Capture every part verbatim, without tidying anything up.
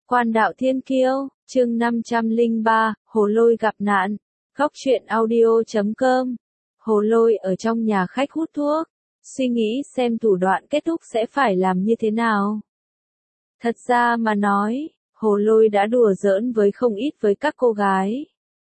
Quan đạo thiên kiêu, chương năm trăm lẻ ba, Hồ Lôi gặp nạn. Góc truyện audio chấm com. Hồ Lôi ở trong nhà khách hút thuốc, suy nghĩ xem thủ đoạn kết thúc sẽ phải làm như thế nào. Thật ra mà nói, Hồ Lôi đã đùa giỡn với không ít với các cô gái.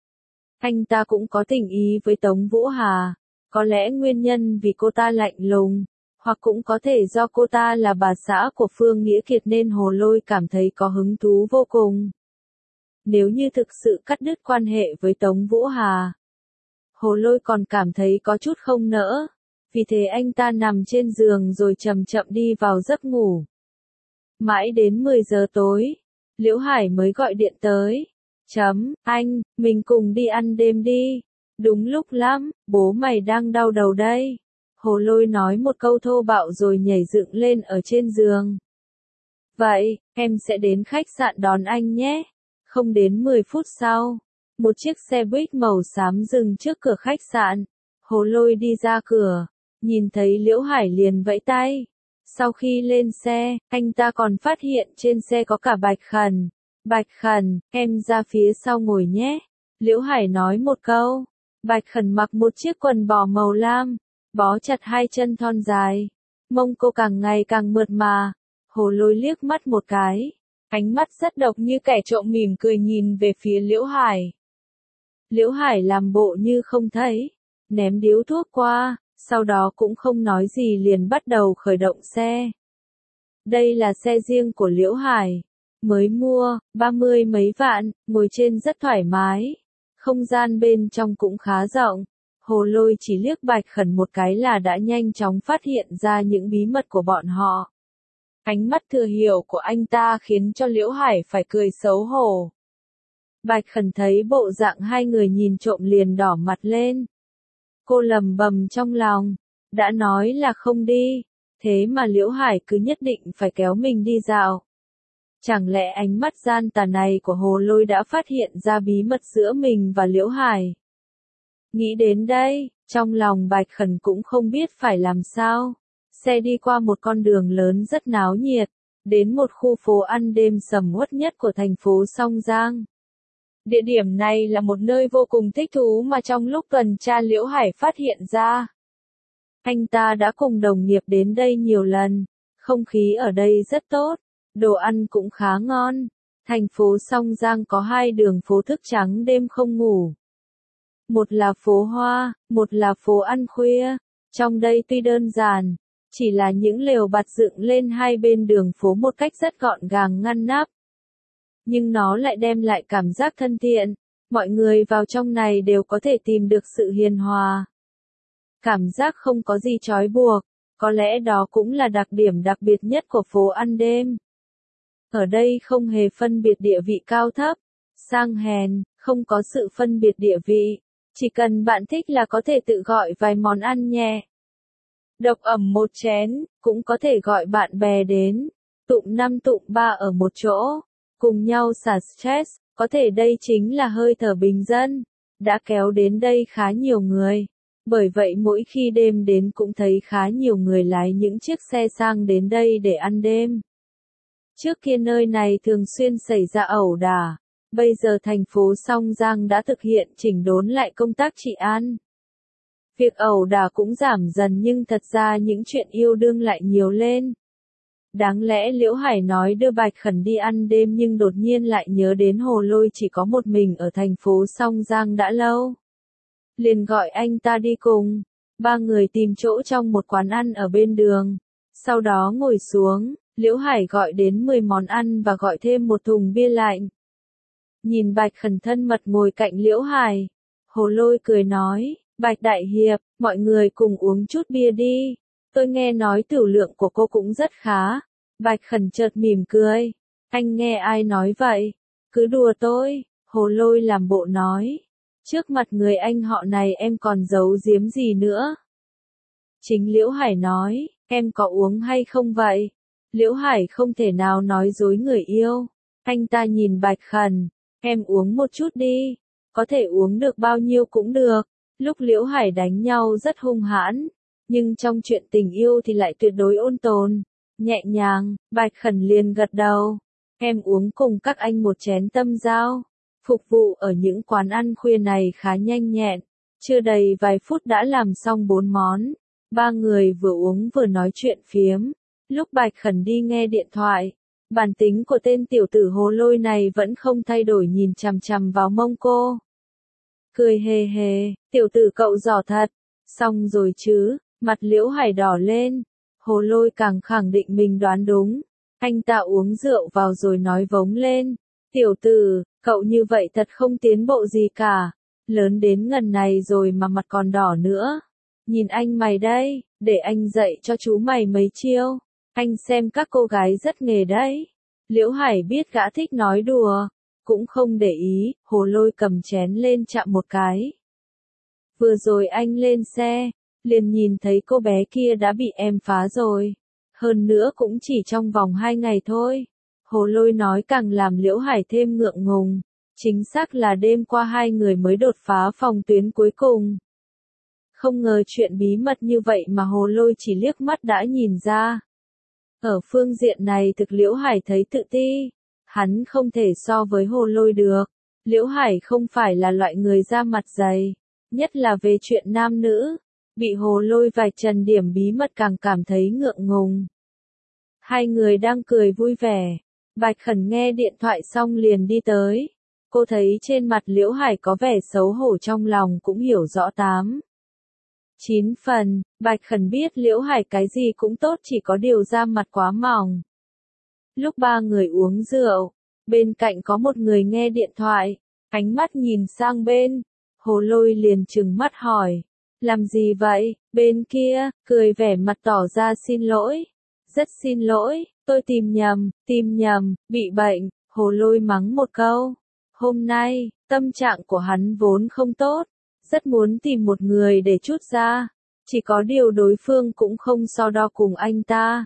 Anh ta cũng có tình ý với Tống Vũ Hà, có lẽ nguyên nhân vì cô ta lạnh lùng, hoặc cũng có thể do cô ta là bà xã của Phương Nghĩa Kiệt nên Hồ Lôi cảm thấy có hứng thú vô cùng. Nếu như thực sự cắt đứt quan hệ với Tống Vũ Hà, Hồ Lôi còn cảm thấy có chút không nỡ, vì thế anh ta nằm trên giường rồi chậm chậm đi vào giấc ngủ. Mãi đến mười giờ tối, Liễu Hải mới gọi điện tới. Chấm, anh, mình cùng đi ăn đêm đi. Đúng lúc lắm, bố mày đang đau đầu đây. Hồ Lôi nói một câu thô bạo rồi nhảy dựng lên ở trên giường. Vậy, em sẽ đến khách sạn đón anh nhé. Không đến mười phút sau, một chiếc xe buýt màu xám dừng trước cửa khách sạn. Hồ Lôi đi ra cửa, nhìn thấy Liễu Hải liền vẫy tay. Sau khi lên xe, anh ta còn phát hiện trên xe có cả Bạch Khẩn. Bạch Khẩn, em ra phía sau ngồi nhé. Liễu Hải nói một câu. Bạch Khẩn mặc một chiếc quần bò màu lam, bó chặt hai chân thon dài. Mông cô càng ngày càng mượt mà. Hồ Lôi liếc mắt một cái. Ánh mắt rất độc như kẻ trộm mỉm cười nhìn về phía Liễu Hải. Liễu Hải làm bộ như không thấy, ném điếu thuốc qua, sau đó cũng không nói gì liền bắt đầu khởi động xe. Đây là xe riêng của Liễu Hải. Mới mua, ba mươi mấy vạn, ngồi trên rất thoải mái. Không gian bên trong cũng khá rộng. Hồ Lôi chỉ liếc Bạch Khẩn một cái là đã nhanh chóng phát hiện ra những bí mật của bọn họ. Ánh mắt thừa hiểu của anh ta khiến cho Liễu Hải phải cười xấu hổ. Bạch Khẩn thấy bộ dạng hai người nhìn trộm liền đỏ mặt lên. Cô lầm bầm trong lòng, đã nói là không đi, thế mà Liễu Hải cứ nhất định phải kéo mình đi dạo. Chẳng lẽ ánh mắt gian tà này của Hồ Lôi đã phát hiện ra bí mật giữa mình và Liễu Hải? Nghĩ đến đây, trong lòng Bạch Khẩn cũng không biết phải làm sao. Xe đi qua một con đường lớn rất náo nhiệt, đến một khu phố ăn đêm sầm uất nhất của thành phố Song Giang. Địa điểm này là một nơi vô cùng thích thú mà trong lúc tuần tra Liễu Hải phát hiện ra. Anh ta đã cùng đồng nghiệp đến đây nhiều lần, không khí ở đây rất tốt, đồ ăn cũng khá ngon. Thành phố Song Giang có hai đường phố thức trắng đêm không ngủ. Một là phố hoa, một là phố ăn khuya. Trong đây tuy đơn giản, chỉ là những lều bạt dựng lên hai bên đường phố một cách rất gọn gàng ngăn nắp. Nhưng nó lại đem lại cảm giác thân thiện, mọi người vào trong này đều có thể tìm được sự hiền hòa. Cảm giác không có gì trói buộc, có lẽ đó cũng là đặc điểm đặc biệt nhất của phố ăn đêm. Ở đây không hề phân biệt địa vị cao thấp, sang hèn, không có sự phân biệt địa vị, chỉ cần bạn thích là có thể tự gọi vài món ăn nhẹ. Độc ẩm một chén, cũng có thể gọi bạn bè đến, tụm năm tụm ba ở một chỗ, cùng nhau xả stress, có thể đây chính là hơi thở bình dân, đã kéo đến đây khá nhiều người. Bởi vậy mỗi khi đêm đến cũng thấy khá nhiều người lái những chiếc xe sang đến đây để ăn đêm. Trước kia nơi này thường xuyên xảy ra ẩu đả, bây giờ thành phố Song Giang đã thực hiện chỉnh đốn lại công tác trị an. Việc ẩu đả cũng giảm dần nhưng thật ra những chuyện yêu đương lại nhiều lên. Đáng lẽ Liễu Hải nói đưa Bạch Khẩn đi ăn đêm nhưng đột nhiên lại nhớ đến Hồ Lôi chỉ có một mình ở thành phố Song Giang đã lâu. Liền gọi anh ta đi cùng. Ba người tìm chỗ trong một quán ăn ở bên đường. Sau đó ngồi xuống, Liễu Hải gọi đến mười món ăn và gọi thêm một thùng bia lạnh. Nhìn Bạch Khẩn thân mật ngồi cạnh Liễu Hải, Hồ Lôi cười nói, Bạch Đại Hiệp, mọi người cùng uống chút bia đi. Tôi nghe nói tửu lượng của cô cũng rất khá. Bạch Khẩn chợt mỉm cười. Anh nghe ai nói vậy? Cứ đùa tôi. Hồ Lôi làm bộ nói. Trước mặt người anh họ này em còn giấu giếm gì nữa? Chính Liễu Hải nói, em có uống hay không vậy? Liễu Hải không thể nào nói dối người yêu. Anh ta nhìn Bạch Khẩn, em uống một chút đi. Có thể uống được bao nhiêu cũng được. Lúc Liễu Hải đánh nhau rất hung hãn. Nhưng trong chuyện tình yêu thì lại tuyệt đối ôn tồn, nhẹ nhàng. Bạch Khẩn liền gật đầu. em uống cùng các anh một chén tâm giao. Phục vụ ở những quán ăn khuya này khá nhanh nhẹn, chưa đầy vài phút đã làm xong bốn món. Ba người vừa uống vừa nói chuyện phiếm. Lúc Bạch Khẩn đi nghe điện thoại, bản tính của tên tiểu tử hồ lôi này vẫn không thay đổi, nhìn chằm chằm vào mông cô. Cười hề hề, tiểu tử cậu giỏi thật. Xong rồi chứ, mặt Liễu Hải đỏ lên. Hồ lôi càng khẳng định mình đoán đúng. Anh ta uống rượu vào rồi nói vống lên. Tiểu tử, cậu như vậy thật không tiến bộ gì cả. Lớn đến ngần này rồi mà mặt còn đỏ nữa. Nhìn anh mày đây, để anh dạy cho chú mày mấy chiêu. Anh xem các cô gái rất nghề đấy. Liễu Hải biết gã thích nói đùa, cũng không để ý, hồ lôi cầm chén lên chạm một cái. Vừa rồi anh lên xe, liền nhìn thấy cô bé kia đã bị em phá rồi. Hơn nữa cũng chỉ trong vòng hai ngày thôi. Hồ lôi nói càng làm Liễu Hải thêm ngượng ngùng. Chính xác là đêm qua hai người mới đột phá phòng tuyến cuối cùng. Không ngờ chuyện bí mật như vậy mà hồ lôi chỉ liếc mắt đã nhìn ra. Ở phương diện này thực Liễu Hải thấy tự ti. Hắn không thể so với hồ lôi được. Liễu Hải không phải là loại người da mặt dày. Nhất là về chuyện nam nữ. Bị hồ lôi vạch trần điểm bí mật càng cảm thấy ngượng ngùng. Hai người đang cười vui vẻ. Bạch Khẩn nghe điện thoại xong liền đi tới. Cô thấy trên mặt Liễu Hải có vẻ xấu hổ, trong lòng cũng hiểu rõ tám chín phần. Bạch Khẩn biết Liễu Hải cái gì cũng tốt, chỉ có điều da mặt quá mỏng. Lúc ba người uống rượu, bên cạnh có một người nghe điện thoại, ánh mắt nhìn sang bên. Hồ lôi liền trừng mắt hỏi. Làm gì vậy? Bên kia, cười vẻ mặt tỏ ra xin lỗi. Rất xin lỗi, tôi tìm nhầm, tìm nhầm, bị bệnh. Hồ lôi mắng một câu. Hôm nay, tâm trạng của hắn vốn không tốt. Rất muốn tìm một người để trút ra. Chỉ có điều đối phương cũng không so đo cùng anh ta.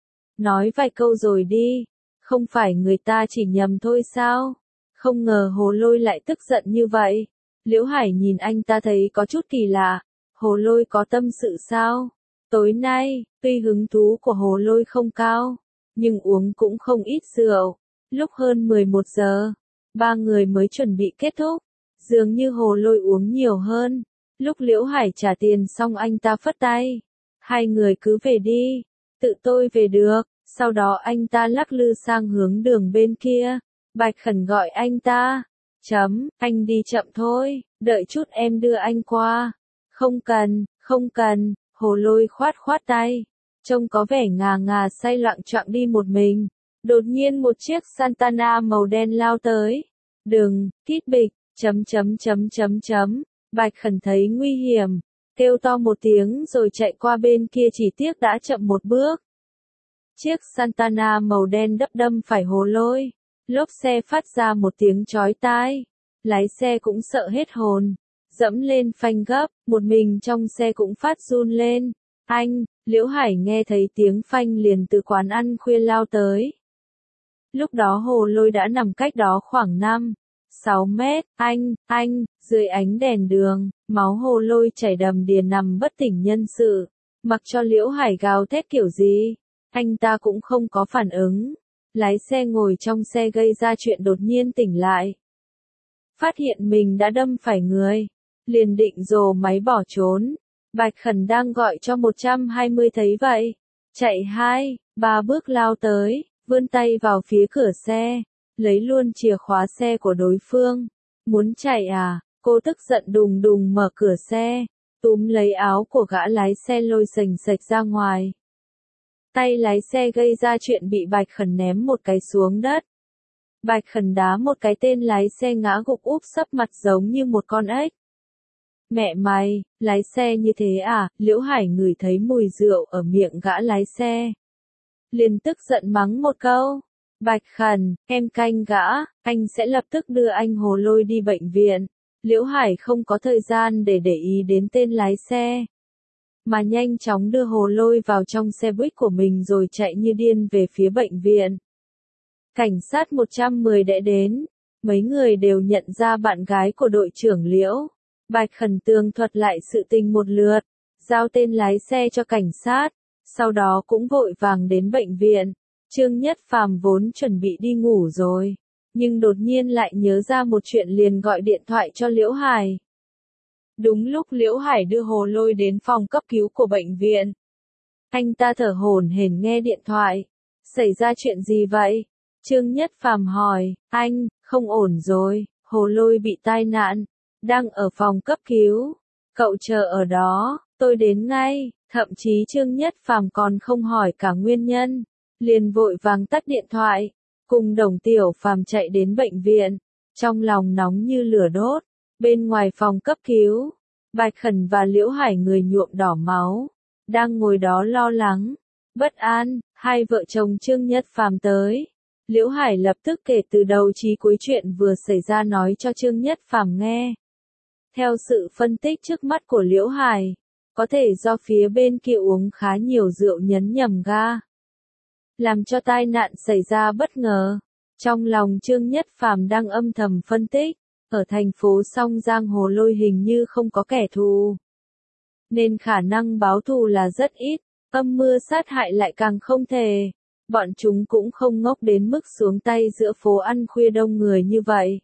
Nói vài câu rồi đi. Không phải người ta chỉ nhầm thôi sao? Không ngờ hồ lôi lại tức giận như vậy. Liễu Hải nhìn anh ta thấy có chút kỳ lạ. Hồ lôi có tâm sự sao? Tối nay, tuy hứng thú của hồ lôi không cao, nhưng uống cũng không ít rượu. Lúc hơn mười một giờ, ba người mới chuẩn bị kết thúc. Dường như hồ lôi uống nhiều hơn. Lúc Liễu Hải trả tiền xong anh ta phất tay. Hai người cứ về đi. Tự tôi về được. Sau đó anh ta lắc lư sang hướng đường bên kia. Bạch Khẩn gọi anh ta. Chấm, anh đi chậm thôi. Đợi chút em đưa anh qua. Không cần, không cần. Hồ lôi khoát khoát tay. Trông có vẻ ngà ngà say loạng choạng đi một mình. Đột nhiên một chiếc Santana màu đen lao tới. Đừng, kít bịch, chấm chấm chấm chấm chấm. Bạch Khẩn thấy nguy hiểm. Kêu to một tiếng rồi chạy qua bên kia, chỉ tiếc đã chậm một bước. Chiếc Santana màu đen đấp đâm phải hồ lôi. Lốp xe phát ra một tiếng chói tai. Lái xe cũng sợ hết hồn. Dẫm lên phanh gấp, một mình trong xe cũng phát run lên. Anh, Liễu Hải nghe thấy tiếng phanh liền từ quán ăn khuya lao tới. Lúc đó hồ lôi đã nằm cách đó khoảng năm, sáu mét. Anh, anh, dưới ánh đèn đường, máu hồ lôi chảy đầm đìa nằm bất tỉnh nhân sự. Mặc cho Liễu Hải gào thét kiểu gì, anh ta cũng không có phản ứng. Lái xe ngồi trong xe gây ra chuyện đột nhiên tỉnh lại. Phát hiện mình đã đâm phải người. Liền định rồ máy bỏ trốn. Bạch Khẩn đang gọi cho một trăm hai mươi thấy vậy. Chạy hai, ba bước lao tới, vươn tay vào phía cửa xe. Lấy luôn chìa khóa xe của đối phương. Muốn chạy à? Cô tức giận đùng đùng mở cửa xe. Túm lấy áo của gã lái xe lôi sành sạch ra ngoài. Tay lái xe gây ra chuyện bị Bạch Khẩn ném một cái xuống đất. Bạch Khẩn đá một cái, tên lái xe ngã gục úp sấp mặt giống như một con ếch. Mẹ mày, lái xe như thế à? Liễu Hải ngửi thấy mùi rượu ở miệng gã lái xe. Liền tức giận mắng một câu. Bạch Khẩn, em canh gã, anh sẽ lập tức đưa anh hồ lôi đi bệnh viện. Liễu Hải không có thời gian để để ý đến tên lái xe. Mà nhanh chóng đưa hồ lôi vào trong xe buýt của mình rồi chạy như điên về phía bệnh viện. Cảnh sát một trăm mười đã đến. Mấy người đều nhận ra bạn gái của đội trưởng Liễu. Bạch Khẩn tường thuật lại sự tình một lượt, giao tên lái xe cho cảnh sát, sau đó cũng vội vàng đến bệnh viện. Trương Nhất Phàm vốn chuẩn bị đi ngủ rồi, nhưng đột nhiên lại nhớ ra một chuyện liền gọi điện thoại cho Liễu Hải. Đúng lúc Liễu Hải đưa Hồ Lôi đến phòng cấp cứu của bệnh viện. Anh ta thở hổn hển nghe điện thoại. Xảy ra chuyện gì vậy? Trương Nhất Phàm hỏi. Anh, không ổn rồi, Hồ Lôi bị tai nạn, đang ở phòng cấp cứu. Cậu chờ ở đó, tôi đến ngay. Thậm chí Trương Nhất Phàm còn không hỏi cả nguyên nhân, liền vội vàng tắt điện thoại, cùng Đồng Tiểu Phàm chạy đến bệnh viện, trong lòng nóng như lửa đốt. Bên ngoài phòng cấp cứu, Bạch Khẩn và Liễu Hải người nhuộm đỏ máu, đang ngồi đó lo lắng, bất an. Hai vợ chồng Trương Nhất Phàm tới. Liễu Hải lập tức kể từ đầu chí cuối chuyện vừa xảy ra nói cho Trương Nhất Phàm nghe. Theo sự phân tích trước mắt của Liễu Hải, có thể do phía bên kia uống khá nhiều rượu nhấn nhầm ga, làm cho tai nạn xảy ra bất ngờ. Trong lòng Trương Nhất Phàm đang âm thầm phân tích, ở thành phố Song Giang Hồ Lôi hình như không có kẻ thù, nên khả năng báo thù là rất ít, âm mưu sát hại lại càng không thể. Bọn chúng cũng không ngốc đến mức xuống tay giữa phố ăn khuya đông người như vậy.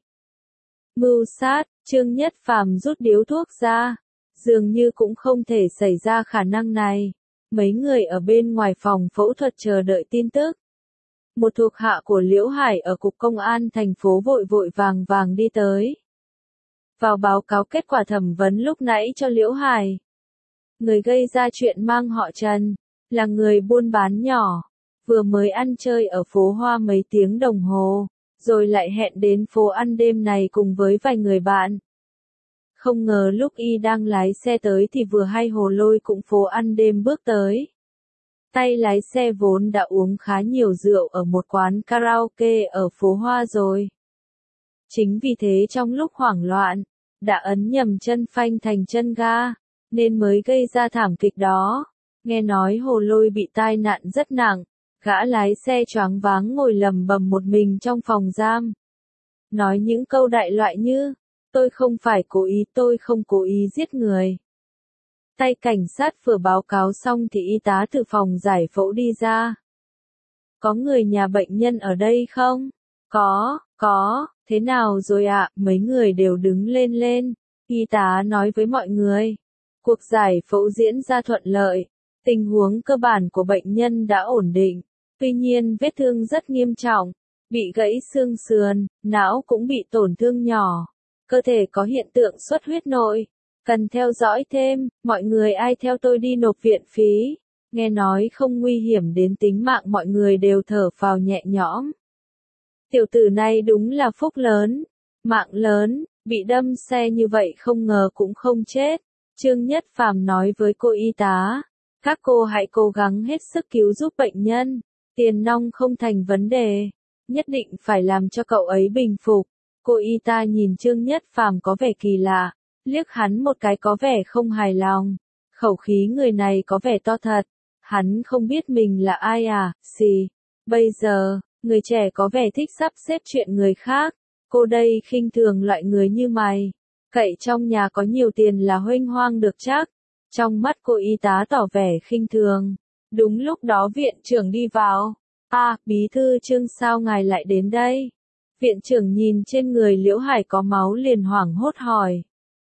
Mưu sát, Trương Nhất Phàm rút điếu thuốc ra, dường như cũng không thể xảy ra khả năng này. Mấy người ở bên ngoài phòng phẫu thuật chờ đợi tin tức. Một thuộc hạ của Liễu Hải ở cục công an thành phố vội vội vàng vàng đi tới, vào báo cáo kết quả thẩm vấn lúc nãy cho Liễu Hải. Người gây ra chuyện mang họ Trần, là người buôn bán nhỏ, vừa mới ăn chơi ở phố Hoa mấy tiếng đồng hồ, rồi lại hẹn đến phố ăn đêm này cùng với vài người bạn. Không ngờ lúc y đang lái xe tới thì vừa hay Hồ Lôi cũng phố ăn đêm bước tới. Tay lái xe vốn đã uống khá nhiều rượu ở một quán karaoke ở phố Hoa rồi. Chính vì thế trong lúc hoảng loạn, đã ấn nhầm chân phanh thành chân ga, nên mới gây ra thảm kịch đó. Nghe nói Hồ Lôi bị tai nạn rất nặng, gã lái xe choáng váng ngồi lầm bầm một mình trong phòng giam. Nói những câu đại loại như, tôi không phải cố ý, tôi không cố ý giết người. Tay cảnh sát vừa báo cáo xong thì y tá từ phòng giải phẫu đi ra. Có người nhà bệnh nhân ở đây không? Có, có, thế nào rồi ạ? À? Mấy người đều đứng lên lên. Y tá nói với mọi người. Cuộc giải phẫu diễn ra thuận lợi. Tình huống cơ bản của bệnh nhân đã ổn định. Tuy nhiên vết thương rất nghiêm trọng. Bị gãy xương sườn, não cũng bị tổn thương nhỏ. Cơ thể có hiện tượng xuất huyết nội. Cần theo dõi thêm, mọi người ai theo tôi đi nộp viện phí. Nghe nói không nguy hiểm đến tính mạng, mọi người đều thở phào nhẹ nhõm. Tiểu tử này đúng là phúc lớn, mạng lớn, bị đâm xe như vậy không ngờ cũng không chết. Trương Nhất Phàm nói với cô y tá, các cô hãy cố gắng hết sức cứu giúp bệnh nhân, tiền nong không thành vấn đề, nhất định phải làm cho cậu ấy bình phục. Cô y tá nhìn Trương Nhất Phàm có vẻ kỳ lạ, liếc hắn một cái có vẻ không hài lòng, khẩu khí người này có vẻ to thật, hắn không biết mình là ai à, xì, bây giờ, người trẻ có vẻ thích sắp xếp chuyện người khác, cô đây khinh thường loại người như mày, cậy trong nhà có nhiều tiền là huênh hoang được chắc, trong mắt cô y tá tỏ vẻ khinh thường. Đúng lúc đó viện trưởng đi vào, à, bí thư Trương sao ngài lại đến đây? Viện trưởng nhìn trên người Liễu Hải có máu liền hoảng hốt hỏi.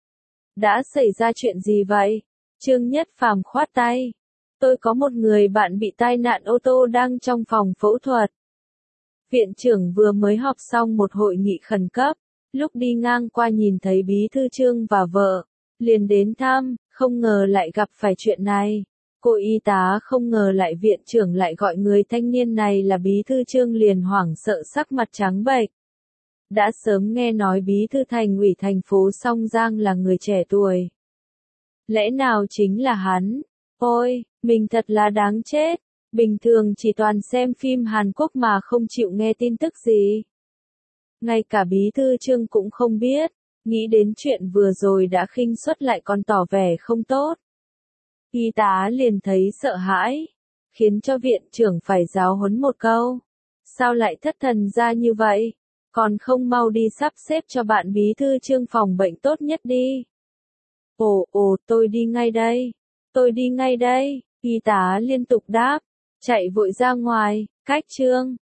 Đã xảy ra chuyện gì vậy? Trương Nhất Phàm khoát tay. Tôi có một người bạn bị tai nạn ô tô đang trong phòng phẫu thuật. Viện trưởng vừa mới họp xong một hội nghị khẩn cấp, lúc đi ngang qua nhìn thấy bí thư Trương và vợ, liền đến thăm, không ngờ lại gặp phải chuyện này. Cô y tá không ngờ lại viện trưởng lại gọi người thanh niên này là bí thư Trương liền hoảng sợ sắc mặt trắng bệch. Đã sớm nghe nói bí thư thành ủy thành phố Song Giang là người trẻ tuổi. Lẽ nào chính là hắn? Ôi, mình thật là đáng chết. Bình thường chỉ toàn xem phim Hàn Quốc mà không chịu nghe tin tức gì. Ngay cả bí thư Trương cũng không biết, nghĩ đến chuyện vừa rồi đã khinh suất lại còn tỏ vẻ không tốt. Y tá liền thấy sợ hãi, khiến cho viện trưởng phải giáo huấn một câu. Sao lại thất thần ra như vậy? Còn không mau đi sắp xếp cho bạn bí thư Trương phòng bệnh tốt nhất đi. Ồ, ồ, tôi đi ngay đây. Tôi đi ngay đây. Y tá liên tục đáp. chạy vội ra ngoài, cách chương.